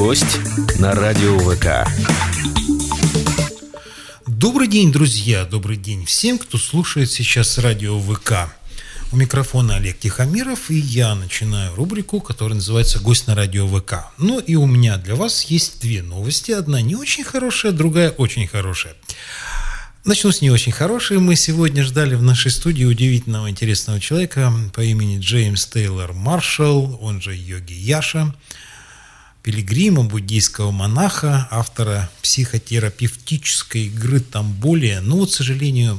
Гость на радио ВК. Добрый день, друзья, добрый день всем, кто слушает сейчас радио ВК. У микрофона Олег Тихомиров, и я начинаю рубрику, которая называется «Гость на радио ВК». Ну и у меня для вас есть две новости. Одна не очень хорошая, другая очень хорошая. Начну с не очень хорошей. Мы сегодня ждали в нашей студии удивительного, интересного человека по имени Джеймс Тейлор Маршалл, он же Йоги Яша, пилигрима, буддийского монаха, автора психотерапевтической игры Тамболия. Но вот, к сожалению,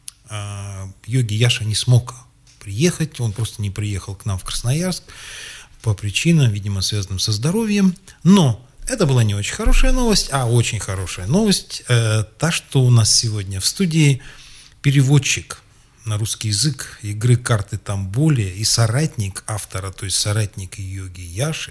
Йоги Яша не смог приехать, он просто не приехал к нам в Красноярск по причинам, видимо, связанным со здоровьем. Но это была не очень хорошая новость, а очень хорошая новость. Та, что у нас сегодня в студии переводчик на русский язык игры карты Тамболия и соратник автора, то есть соратник Йоги Яши,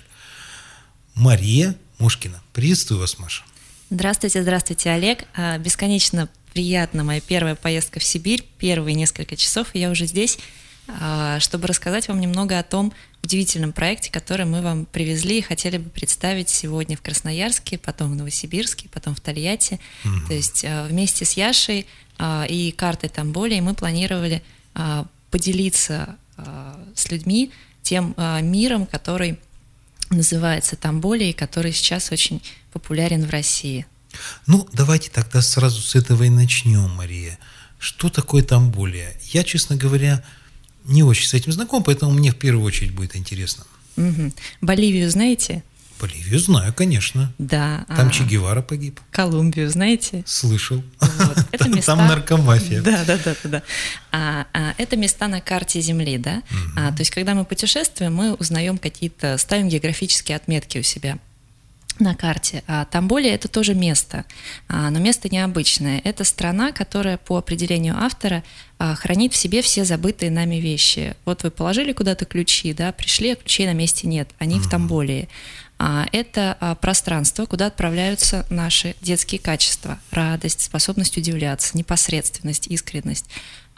Мария Мушкина. Приветствую вас, Маша. Здравствуйте, Олег. Бесконечно приятна моя первая поездка в Сибирь. Первые несколько часов, и я уже здесь, чтобы рассказать вам немного о том удивительном проекте, который мы вам привезли и хотели бы представить сегодня в Красноярске, потом в Новосибирске, потом в Тольятти. То есть вместе с Яшей и картой Тамболии мы планировали поделиться с людьми тем миром, который называется Тамболия, и который сейчас очень популярен в России. Ну, давайте тогда сразу с этого и начнем, Мария. Что такое Тамболия? Я, честно говоря, не очень с этим знаком, поэтому мне в первую очередь будет интересно. Боливию знаете? Боливию знаю, конечно. Да. Там Че Гевара погиб. Колумбию знаете? Слышал. Вот. Это места... Там наркомафия. Да. Это места на карте Земли, да? То есть, когда мы путешествуем, мы узнаем какие-то, ставим географические отметки у себя на карте. Тамболия – это тоже место, но место необычное. Это страна, которая по определению автора хранит в себе все забытые нами вещи. Вот вы положили куда-то ключи, да, пришли, а ключей на месте нет, они в Тамболии. Это пространство, куда отправляются наши детские качества: радость, способность удивляться, непосредственность, искренность.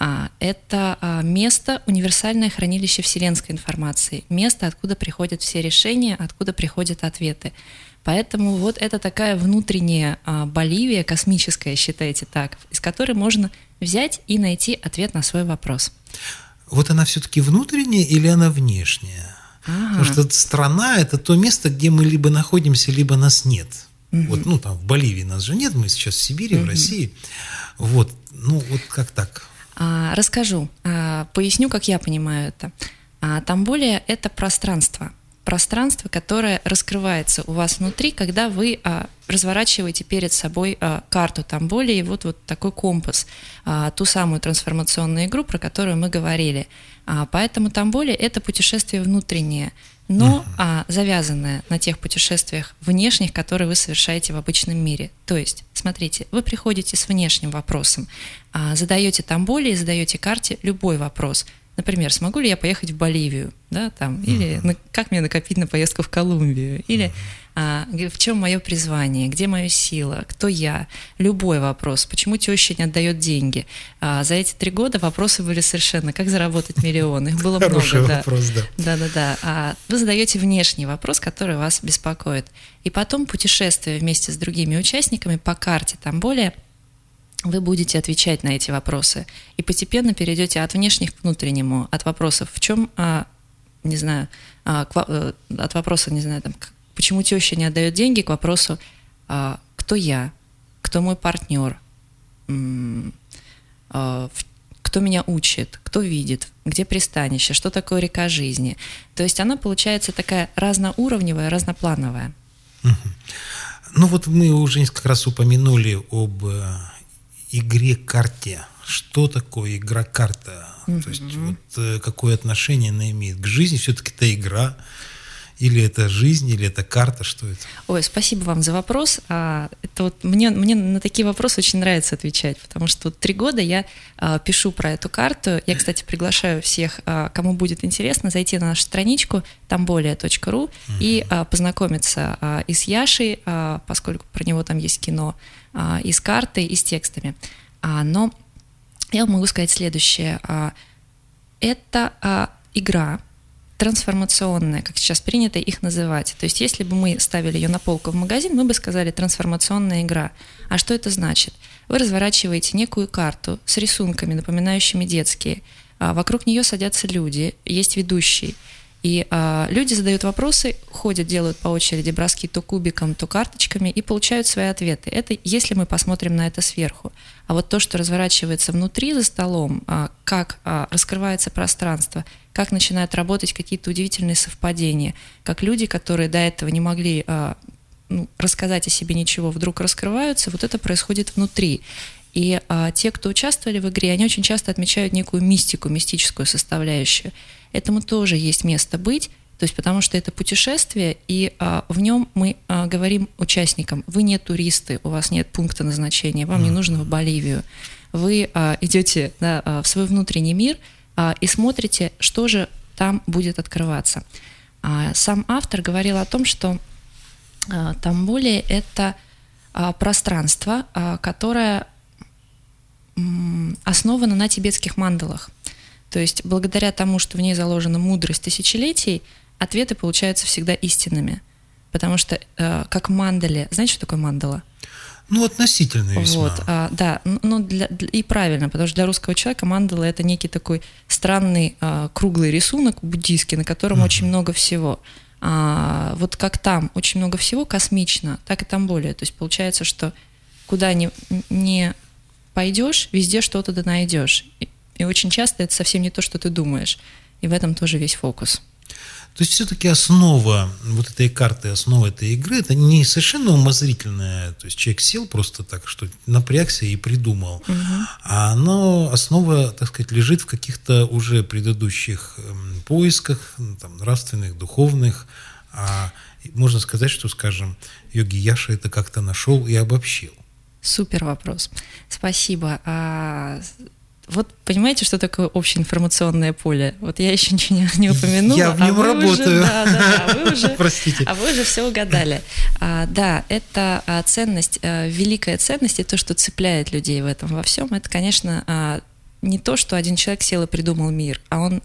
Это место, универсальное хранилище вселенской информации, место, откуда приходят все решения, откуда приходят ответы. Поэтому вот это такая внутренняя Боливия, космическая, считайте так, из которой можно взять и найти ответ на свой вопрос. Вот она все-таки внутренняя или она внешняя? Потому что страна – это то место, где мы либо находимся, либо нас нет. Вот, ну, там в Боливии нас же нет, мы сейчас в Сибири, в России. Вот, ну, вот как так? Расскажу, поясню, как я понимаю это. Тамболия – это пространство, которое раскрывается у вас внутри, когда вы разворачиваете перед собой карту Тамболии, вот такой компас, ту самую трансформационную игру, про которую мы говорили. Поэтому Тамболия – это путешествие внутреннее, но завязанное на тех путешествиях внешних, которые вы совершаете в обычном мире. То есть, смотрите, вы приходите с внешним вопросом, задаете Тамболии, задаете карте любой вопрос. Например, смогу ли я поехать в Боливию, да, там, или как мне накопить на поездку в Колумбию, или в чем мое призвание, где моя сила, кто я, любой вопрос, почему теща не отдает деньги. За эти 3 года вопросы были совершенно, как заработать миллион, их было Хороший много. Вопрос, да. Да. Вы задаете внешний вопрос, который вас беспокоит. И потом, путешествуя вместе с другими участниками по карте Тамболия, вы будете отвечать на эти вопросы и постепенно перейдете от внешних к внутреннему, от вопросов в чем, не знаю, от вопроса, не знаю, там, почему теща не отдает деньги, к вопросу, кто я, кто мой партнер, кто меня учит, кто видит, где пристанище, что такое река жизни. То есть она получается такая разноуровневая, разноплановая. Ну вот мы уже несколько раз упомянули об игре-карте. Что такое игра-карта? То есть вот какое отношение она имеет к жизни? Все-таки это игра? Или это жизнь, или это карта? Что это? Ой, спасибо вам за вопрос. Это вот мне на такие вопросы очень нравится отвечать, потому что вот 3 года я пишу про эту карту. Я, кстати, приглашаю всех, кому будет интересно, зайти на нашу страничку tambolia.ru и познакомиться и с Яшей, поскольку про него там есть кино, и с картой, и с текстами. Но я могу сказать следующее. Это игра, трансформационная, как сейчас принято их называть. То есть если бы мы ставили ее на полку в магазин, мы бы сказали трансформационная игра. А что это значит? Вы разворачиваете некую карту с рисунками, напоминающими детские. Вокруг нее садятся люди, есть ведущий. И люди задают вопросы, ходят, делают по очереди броски то кубиком, то карточками и получают свои ответы. Это если мы посмотрим на это сверху. А вот то, что разворачивается внутри за столом, как раскрывается пространство, как начинают работать какие-то удивительные совпадения, как люди, которые до этого не могли рассказать о себе ничего, вдруг раскрываются, вот это происходит внутри. И те, кто участвовали в игре, они очень часто отмечают некую мистику, мистическую составляющую. Этому тоже есть место быть, то есть потому что это путешествие, и в нем мы говорим участникам: вы не туристы, у вас нет пункта назначения, вам не нужно в Боливию. Вы идете в свой внутренний мир и смотрите, что же там будет открываться. Сам автор говорил о том, что Тамболе – это пространство, которое основано на тибетских мандалах. То есть благодаря тому, что в ней заложена мудрость тысячелетий, ответы получаются всегда истинными. Потому что как мандале... Знаете, что такое мандала? Относительно весьма. Вот, да, и правильно, потому что для русского человека мандала – это некий такой странный круглый рисунок буддийский, на котором очень много всего. Вот как там очень много всего космично, так и Тамболе. То есть получается, что куда не пойдешь, везде что-то да найдешь. И очень часто это совсем не то, что ты думаешь. И в этом тоже весь фокус. То есть все-таки основа вот этой карты, основа этой игры, это не совершенно умозрительная, то есть человек сел просто так, что напрягся и придумал, а основа, так сказать, лежит в каких-то уже предыдущих поисках, нравственных, духовных. Можно сказать, что, скажем, Йоги Яша это как-то нашел и обобщил. Супер вопрос. Спасибо. Вот понимаете, что такое общеинформационное поле? Вот я еще ничего не упомянула. Я в нем работаю. Простите. А вы уже все угадали. Да, это ценность, великая ценность, и то, что цепляет людей в этом во всем, это, конечно, не то, что один человек сел и придумал мир,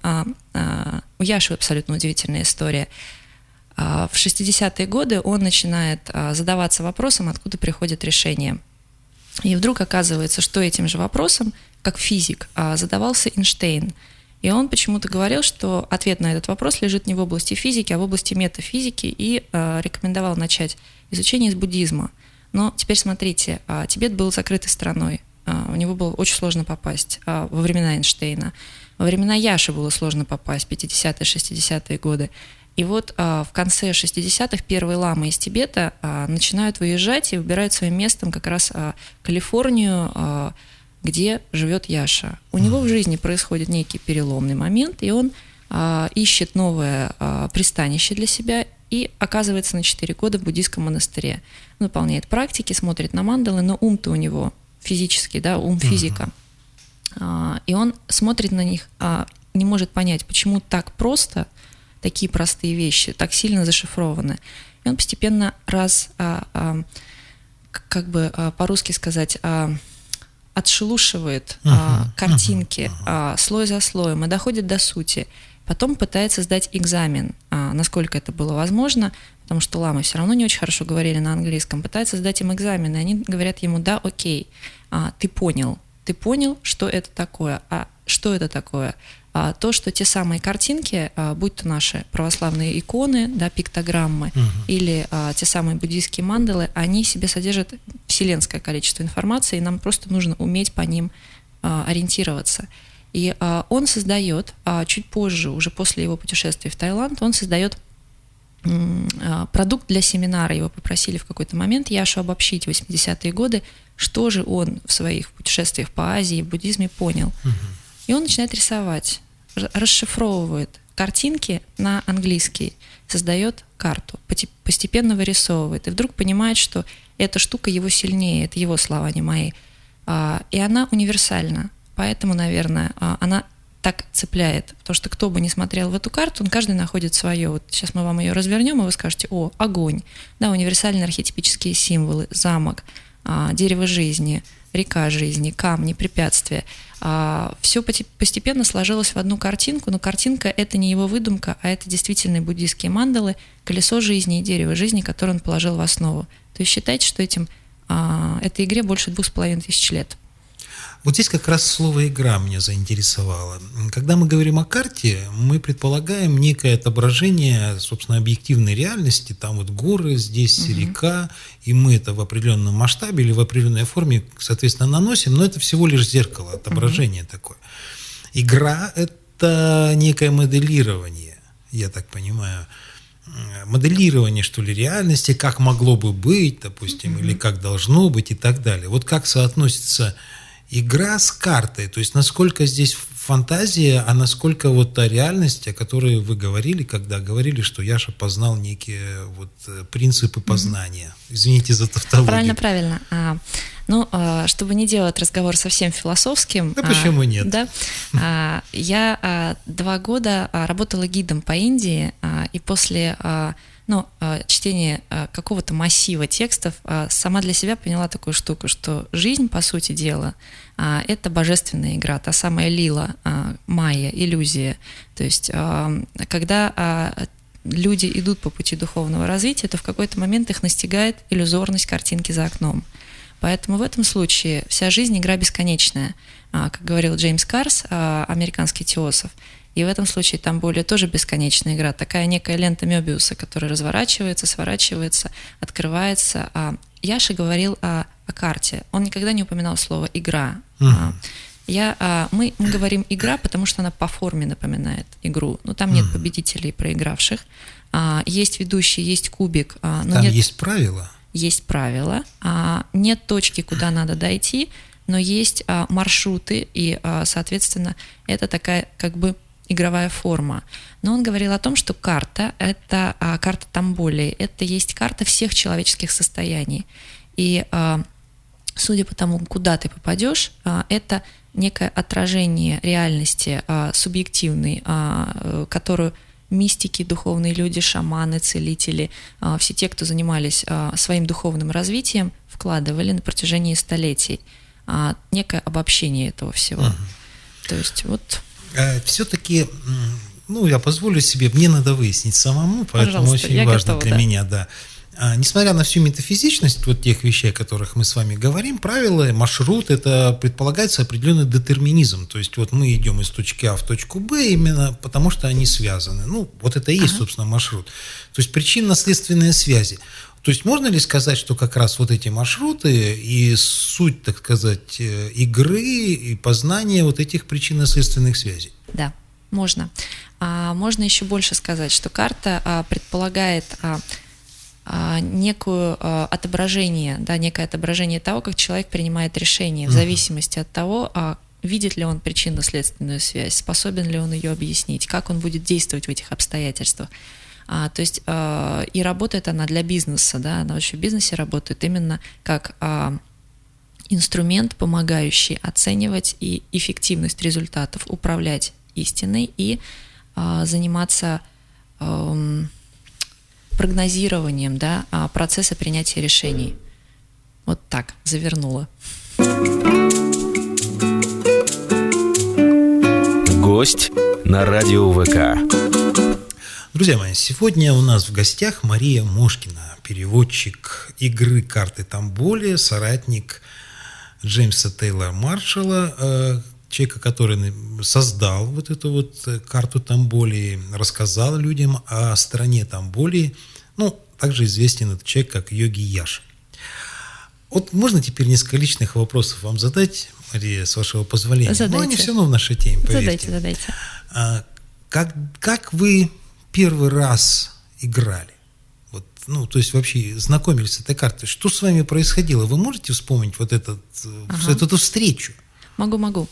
у Яши абсолютно удивительная история. В 60-е годы он начинает задаваться вопросом, откуда приходит решение. И вдруг оказывается, что этим же вопросом, как физик, задавался Эйнштейн. И он почему-то говорил, что ответ на этот вопрос лежит не в области физики, а в области метафизики, и рекомендовал начать изучение из буддизма. Но теперь смотрите, Тибет был закрытой страной, у него было очень сложно попасть во времена Эйнштейна. Во времена Яши было сложно попасть, 50-е, 60-е годы. И вот в конце 60-х первые ламы из Тибета начинают выезжать и выбирают своим местом как раз Калифорнию, где живет Яша. У него в жизни происходит некий переломный момент, и он ищет новое пристанище для себя и оказывается на 4 года в буддийском монастыре. Он выполняет практики, смотрит на мандалы, но ум-то у него физический, да, ум физика. И он смотрит на них, не может понять, почему так просто такие простые вещи, так сильно зашифрованы. И он постепенно как бы по-русски сказать, отшелушивает картинки слой за слоем и доходит до сути. Потом пытается сдать экзамен, насколько это было возможно, потому что ламы все равно не очень хорошо говорили на английском. Пытается сдать им экзамен, и они говорят ему: да, окей, ты понял, что это такое. А что это такое? То, что те самые картинки, будь то наши православные иконы, да, пиктограммы, или те самые буддийские мандалы, они в себе содержат вселенское количество информации, и нам просто нужно уметь по ним ориентироваться. И он создает, чуть позже, уже после его путешествия в Таиланд, он создает продукт для семинара. Его попросили в какой-то момент Яшу обобщить в 80-е годы, что же он в своих путешествиях по Азии и в буддизме понял. И он начинает рисовать, расшифровывает картинки на английский, создает карту, постепенно вырисовывает. И вдруг понимает, что эта штука его сильнее, это его слова, не мои. И она универсальна. Поэтому, наверное, она так цепляет. Потому что кто бы ни смотрел в эту карту, он каждый находит свое. Вот сейчас мы вам ее развернем, и вы скажете: о, огонь. Да, универсальные архетипические символы, замок, дерево жизни, река жизни, камни, препятствия. Все постепенно сложилось в одну картинку, но картинка — это не его выдумка, а это действительно буддийские мандалы, колесо жизни и дерево жизни, которое он положил в основу. То есть считайте, что этой игре больше 2500 лет. Вот здесь как раз слово «игра» меня заинтересовало. Когда мы говорим о карте, мы предполагаем некое отображение, собственно, объективной реальности. Там вот горы, здесь река, и мы это в определенном масштабе или в определенной форме, соответственно, наносим, но это всего лишь зеркало, отображение такое. Игра – это некое моделирование, я так понимаю, моделирование, что ли, реальности, как могло бы быть, допустим, или как должно быть и так далее. Вот как соотносится игра с картой, то есть насколько здесь фантазия, а насколько вот та реальность, о которой вы говорили, когда говорили, что Яша познал некие вот принципы познания. Извините за тавтологию. Правильно. Чтобы не делать разговор совсем философским. Да почему нет? Да, я 2 года работала гидом по Индии, и после чтения какого-то массива текстов сама для себя поняла такую штуку, что жизнь, по сути дела, это божественная игра, та самая лила, майя, иллюзия. То есть, когда люди идут по пути духовного развития, то в какой-то момент их настигает иллюзорность картинки за окном. Поэтому в этом случае вся жизнь – игра бесконечная, как говорил Джеймс Карс, американский теософ. И в этом случае там более тоже бесконечная игра, такая некая лента Мёбиуса, которая разворачивается, сворачивается, открывается. Яша говорил о карте. Он никогда не упоминал слово «игра». Мы говорим «игра», потому что она по форме напоминает игру. Но там нет победителей и проигравших. Есть ведущий, есть кубик. Но там есть правила? Есть правила. Нет точки, куда надо дойти, но есть маршруты, и, соответственно, это такая как бы игровая форма. Но он говорил о том, что карта – это карта Тамболи, это есть карта всех человеческих состояний. И судя по тому, куда ты попадешь, это некое отражение реальности субъективной, которую мистики, духовные люди, шаманы, целители, все те, кто занимались своим духовным развитием, вкладывали на протяжении столетий. Некое обобщение этого всего. То есть вот... Все-таки, я позволю себе, мне надо выяснить самому, поэтому очень важно для меня, да. Несмотря на всю метафизичность вот тех вещей, о которых мы с вами говорим, правила, маршрут, это предполагается определенный детерминизм. То есть вот мы идем из точки А в точку Б именно потому, что они связаны. Вот это и есть, собственно, маршрут. То есть причинно-следственные связи. То есть можно ли сказать, что как раз вот эти маршруты и суть, так сказать, игры и познания вот этих причинно-следственных связей? Да, можно. Можно еще больше сказать, что карта предполагает некое отображение того, как человек принимает решение, в зависимости от того, видит ли он причинно-следственную связь, способен ли он ее объяснить, как он будет действовать в этих обстоятельствах. То есть и работает она для бизнеса, она вообще в бизнесе работает именно как инструмент, помогающий оценивать и эффективность результатов, управлять истиной и заниматься прогнозированием процесса принятия решений. Вот так, завернула. Гость на радио ВК. Друзья мои, сегодня у нас в гостях Мария Мошкина, переводчик игры карты Тамболи, соратник Джеймса Тейлора Маршалла, человека, который создал вот эту вот карту Тамболи, рассказал людям о стране Тамболи. Также известен этот человек как Йоги Яша. Вот можно теперь несколько личных вопросов вам задать, Мария, с вашего позволения? Задайте. Они все равно в нашей теме, поверьте. Задайте. Как вы первый раз играли? То есть вообще знакомились с этой картой. Что с вами происходило? Вы можете вспомнить вот эту встречу? Могу.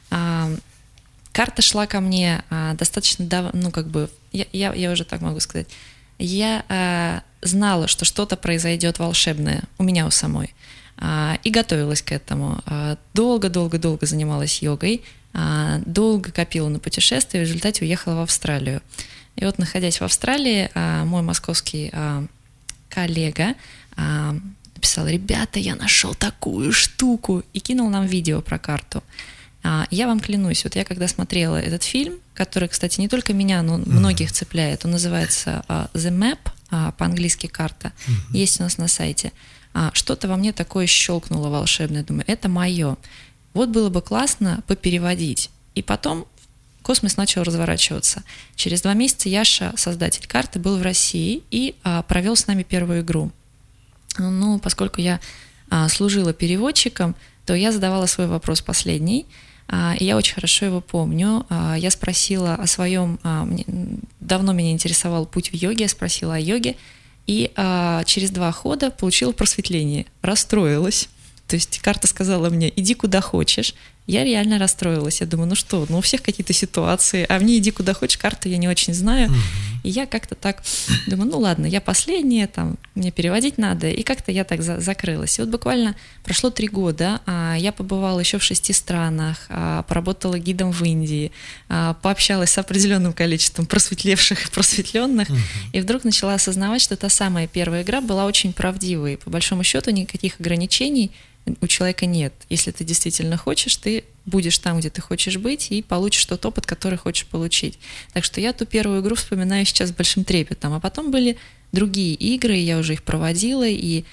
Карта шла ко мне достаточно давно, я уже так могу сказать. Я знала, что что-то произойдет волшебное у меня у самой. И готовилась к этому. Долго занималась йогой, долго копила на путешествие, в результате уехала в Австралию. И вот, находясь в Австралии, мой московский коллега написал: ребята, я нашел такую штуку, и кинул нам видео про карту. Я вам клянусь, вот я когда смотрела этот фильм, который, кстати, не только меня, но многих цепляет, он называется The Map, по-английски «Карта», есть у нас на сайте, что-то во мне такое щелкнуло волшебное, думаю, это мое. Вот было бы классно попереводить. И потом космос начал разворачиваться. Через 2 месяца Яша, создатель карты, был в России и провел с нами первую игру. Ну, поскольку я служила переводчиком, то я задавала свой вопрос последний, и я очень хорошо его помню. Я спросила о своем... Давно меня интересовал путь в йоге, я спросила о йоге, и через 2 хода получила просветление. Расстроилась. То есть карта сказала мне: иди куда хочешь. Я реально расстроилась. Я думаю, ну что, у всех какие-то ситуации, а мне иди куда хочешь, карту я не очень знаю. И я как-то так думаю, ну ладно, я последняя, там, мне переводить надо. И как-то я так закрылась. И вот буквально прошло 3 года, я побывала еще в 6 странах, поработала гидом в Индии, пообщалась с определенным количеством просветлевших и просветленных, и вдруг начала осознавать, что та самая первая игра была очень правдивой. По большому счету никаких ограничений у человека нет. Если ты действительно хочешь, ты будешь там, где ты хочешь быть, и получишь тот опыт, который хочешь получить. Так что я ту первую игру вспоминаю сейчас с большим трепетом. А потом были другие игры, я уже их проводила и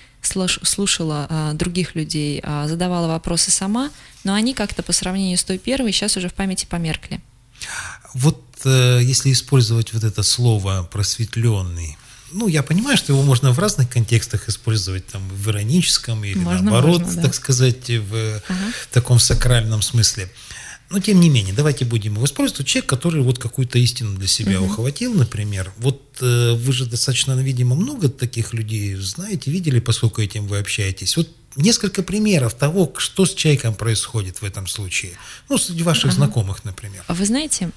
слушала других людей, задавала вопросы сама, но они как-то по сравнению с той первой сейчас уже в памяти померкли. Вот если использовать вот это слово «просветленный», ну, я понимаю, что его можно в разных контекстах использовать, там, в ироническом или наоборот, да. Так сказать, в таком сакральном смысле. Но, тем не менее, давайте будем его использовать. Человек, который вот какую-то истину для себя ухватил, например. Вот вы же достаточно, видимо, много таких людей знаете, видели, поскольку этим вы общаетесь. Вот несколько примеров того, что с человеком происходит в этом случае. Ну, среди ваших знакомых, например. Вы знаете,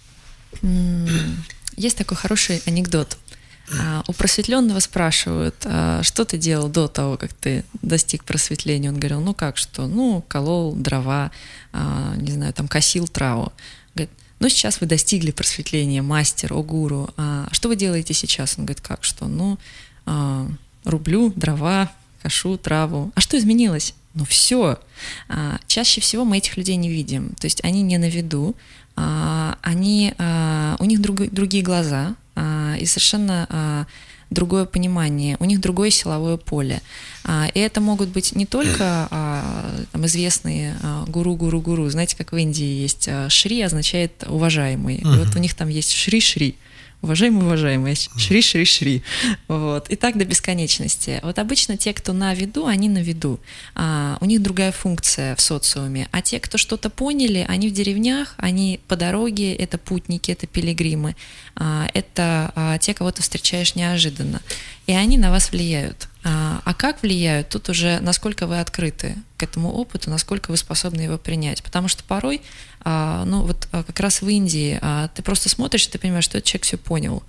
есть такой хороший анекдот. У просветленного спрашивают: что ты делал до того, как ты достиг просветления? Он говорил: ну как что? Ну, колол дрова, не знаю, там косил траву. Говорит: ну сейчас вы достигли просветления, мастер, о гуру. Что вы делаете сейчас? Он говорит: как что? Ну, рублю дрова, кошу траву. А что изменилось? Ну все. Чаще всего мы этих людей не видим. То есть они не на виду, у них другие глаза, и совершенно другое понимание, у них другое силовое поле. И это могут быть не только там, известные гуру. Знаете, как в Индии есть Шри, означает уважаемый. И вот у них там есть Шри-Шри. Уважаемый, Шри. Вот. И так до бесконечности. Вот обычно те, кто на виду, они на виду. У них другая функция в социуме. А те, кто что-то поняли, они в деревнях, они по дороге, это путники, это пилигримы. Это те, кого ты встречаешь неожиданно. И они на вас влияют. А как влияют? Тут уже насколько вы открыты к этому опыту, насколько вы способны его принять. Потому что порой, ну вот как раз в Индии, ты просто смотришь, и ты понимаешь, что этот человек все понял.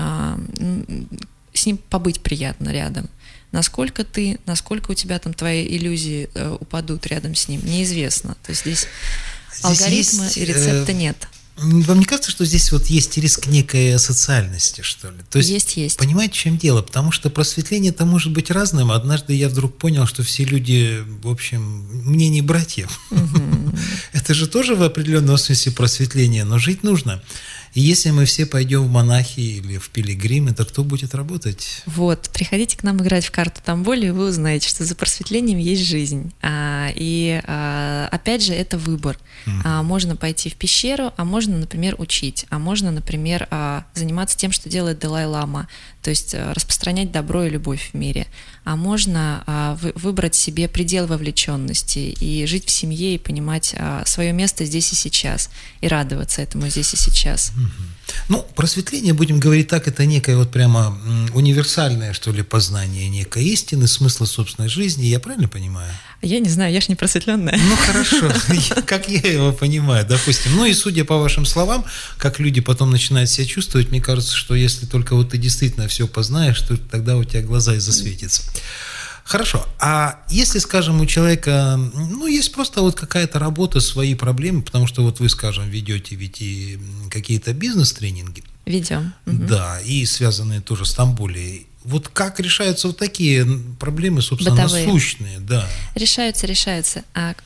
С ним побыть приятно рядом. Насколько у тебя там твои иллюзии упадут рядом с ним, неизвестно. То есть здесь алгоритма и рецепта нет. Вам не кажется, что здесь вот есть риск некой асоциальности, что ли? То есть. Понимаете, в чем дело? Потому что просветление-то может быть разным. Однажды я вдруг понял, что все люди, в общем, мне не братья. Это же тоже в определенном смысле просветление, но жить нужно. И если мы все пойдем в монахи или в пилигримы, то кто будет работать? Вот, приходите к нам играть в карту Тамболи, и вы узнаете, что за просветлением есть жизнь. И опять же, это выбор. Можно пойти в пещеру, а можно, например, учить, а можно, например, заниматься тем, что делает Далай-лама, то есть распространять добро и любовь в мире. А можно выбрать себе предел вовлеченности и жить в семье и понимать свое место здесь и сейчас, и радоваться этому здесь и сейчас. Ну, просветление, будем говорить так, это некое вот прямо универсальное, что ли, познание некой истины, смысла собственной жизни. Я правильно понимаю? Я не знаю, я ж не просветленная. Ну, хорошо, как я его понимаю, допустим. Ну, и судя по вашим словам, как люди потом начинают себя чувствовать, мне кажется, что если только вот ты действительно все познаешь, то тогда у тебя глаза и засветятся. Хорошо, а если, скажем, у человека, ну, есть просто вот какая-то работа, свои проблемы, потому что вот вы, скажем, ведете ведь и какие-то бизнес-тренинги. Ведем. Да, и связанные тоже с Тамболией. Вот как решаются вот такие проблемы, собственно, Бытовые. насущные, да. Решаются.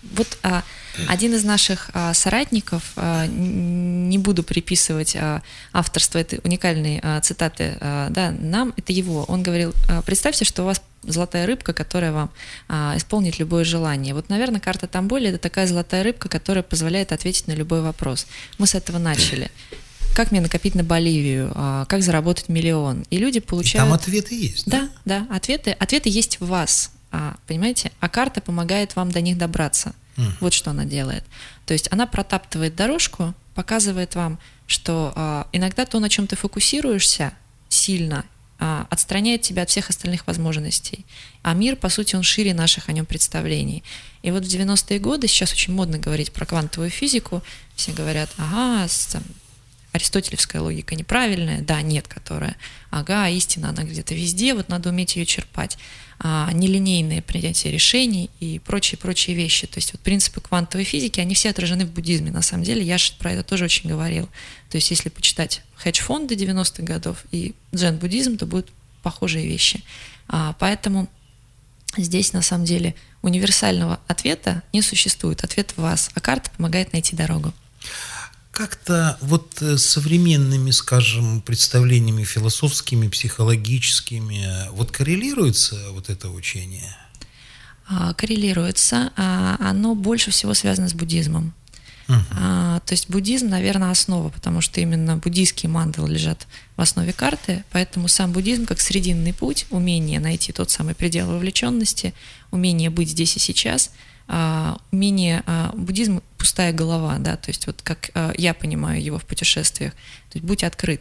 Один из наших соратников, не буду приписывать авторство этой уникальной цитаты, да, нам, это его. Он говорил: представьте, что у вас золотая рыбка, которая вам исполнит любое желание. Вот, наверное, карта Тамболи — это такая золотая рыбка, которая позволяет ответить на любой вопрос. Мы с этого начали. Как мне накопить на Боливию, как заработать миллион. И люди получают... И там ответы есть, да? Да, ответы есть в вас, понимаете? А карта помогает вам до них добраться. Вот что она делает. То есть она протаптывает дорожку, показывает вам, что иногда то, на чем ты фокусируешься сильно, отстраняет тебя от всех остальных возможностей. А мир, по сути, он шире наших о нем представлений. И вот в 90-е годы, сейчас очень модно говорить про квантовую физику, все говорят: ага, аристотелевская логика неправильная, да, нет, которая, ага, истина, она где-то везде, вот надо уметь ее черпать. Нелинейное принятие решений и прочие вещи. То есть вот принципы квантовой физики, они все отражены в буддизме. На самом деле, я про это тоже очень говорил. То есть если почитать хедж-фонды 90-х годов и дзен-буддизм, то будут похожие вещи. Поэтому здесь на самом деле универсального ответа не существует. Ответ в вас, а карта помогает найти дорогу. Как-то вот современными, скажем, представлениями философскими, психологическими, вот коррелируется вот это учение? Коррелируется. Оно больше всего связано с буддизмом. То есть буддизм, наверное, основа, потому что именно буддийские мандалы лежат в основе карты, поэтому сам буддизм как срединный путь, умение найти тот самый предел вовлеченности, умение быть здесь и сейчас, умение, буддизм — пустая голова, да, то есть вот как я понимаю его в путешествиях, то есть будь открыт.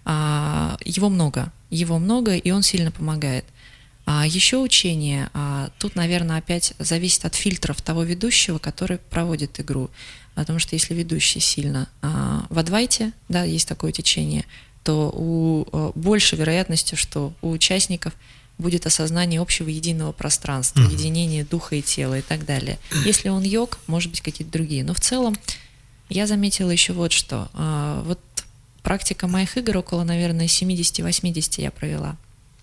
Его много, и он сильно помогает. Еще учение, тут, наверное, опять зависит от фильтров того ведущего, который проводит игру, потому что если ведущий сильно в адвайте, да, есть такое течение, то больше вероятности, что у участников будет осознание общего единого пространства, единение духа и тела и так далее. Если он йог, может быть, какие-то другие. Но в целом я заметила еще вот что. Вот практика моих игр около, наверное, 70-80 я провела.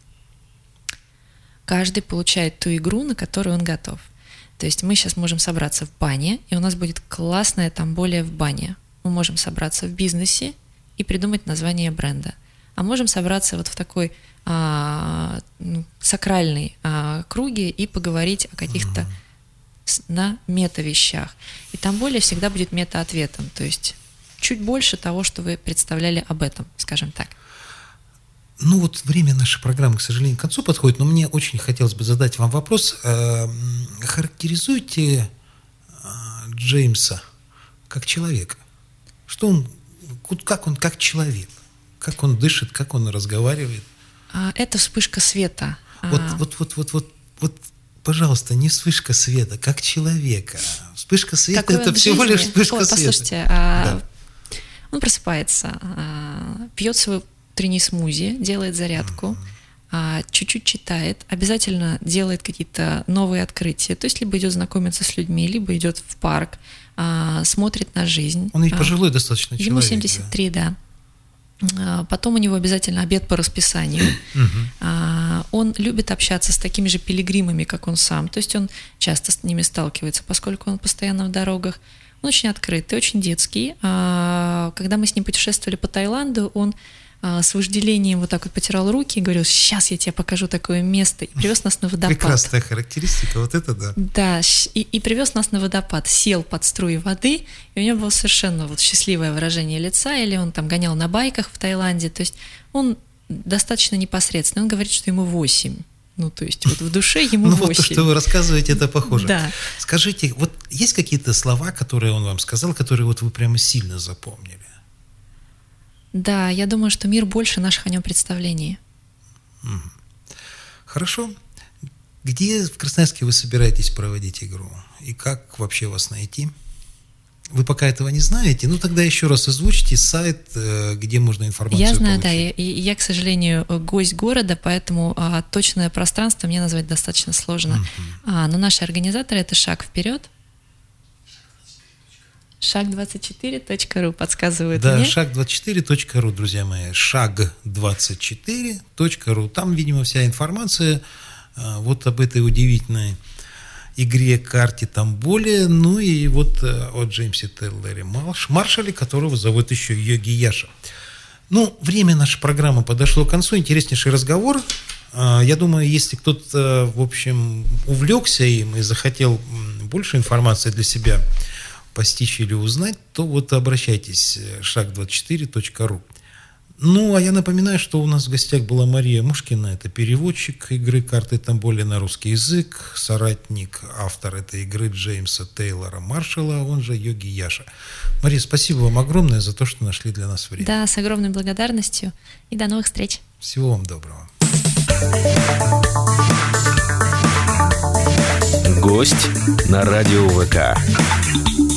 Каждый получает ту игру, на которую он готов. То есть мы сейчас можем собраться в бане, и у нас будет классная Тамболия в бане. Мы можем собраться в бизнесе и придумать название бренда. А можем собраться вот в такой сакральной круге и поговорить о каких-то на мета-вещах. И Тамболия всегда будет мета-ответом, то есть чуть больше того, что вы представляли об этом, скажем так. Ну вот время нашей программы, к сожалению, к концу подходит, но мне очень хотелось бы задать вам вопрос. Характеризуйте Джеймса как человека. Что он, как он как человек? Как он дышит, как он разговаривает? Это вспышка света. Вот, пожалуйста, не вспышка света, как человека. Вспышка света — это всего лишь вспышка света. Послушайте, он просыпается, пьет свой утренний смузи, делает зарядку, чуть-чуть читает, обязательно делает какие-то новые открытия. То есть либо идет знакомиться с людьми, либо идет в парк, смотрит на жизнь. Он ведь пожилой достаточно человек. Ему 73, да. Потом у него обязательно обед по расписанию. Он любит общаться с такими же пилигримами, как он сам. То есть он часто с ними сталкивается, поскольку он постоянно в дорогах. Он очень открытый, очень детский. Когда мы с ним путешествовали по Таиланду, он с вожделением вот так вот потирал руки и говорил: сейчас я тебе покажу такое место. И привез нас на водопад. Прекрасная характеристика, вот это да. Да, и привез нас на водопад, сел под струи воды, и у него было совершенно вот счастливое выражение лица, или он там гонял на байках в Таиланде, то есть он достаточно непосредственный, он говорит, что ему 8. Ну, то есть вот в душе ему 8. Ну, вот то, что вы рассказываете, это похоже. Да. Скажите, вот есть какие-то слова, которые он вам сказал, которые вот вы прямо сильно запомнили? Да, я думаю, что мир больше наших о нем представлений. Хорошо. Где в Красноярске вы собираетесь проводить игру? И как вообще вас найти? Вы пока этого не знаете? Ну, тогда еще раз озвучите сайт, где можно информацию получить. Я знаю, получить. да. Я, к сожалению, гость города, поэтому точное пространство мне назвать достаточно сложно. Но наши организаторы — это «Шаг вперед». Шаг24.ру подсказывает да, мне. шаг24.ру, друзья мои. Шаг24.ру. Там, видимо, вся информация вот об этой удивительной игре, карте Тамболе, ну и вот о Джеймсе Тейлоре Маршалле, которого зовут еще Йоги Яша. Ну, время нашей программы подошло к концу. Интереснейший разговор. Я думаю, если кто-то, в общем, увлекся им и захотел больше информации для себя постичь или узнать, то вот обращайтесь, шаг24.ру. Ну, а я напоминаю, что у нас в гостях была Мария Мушкина, это переводчик игры карты Тамболе на русский язык, соратник, автор этой игры Джеймса Тейлора Маршалла, он же Йоги Яша. Мария, спасибо вам огромное за то, что нашли для нас время. Да, с огромной благодарностью и до новых встреч. Всего вам доброго. Гость на радио ВК.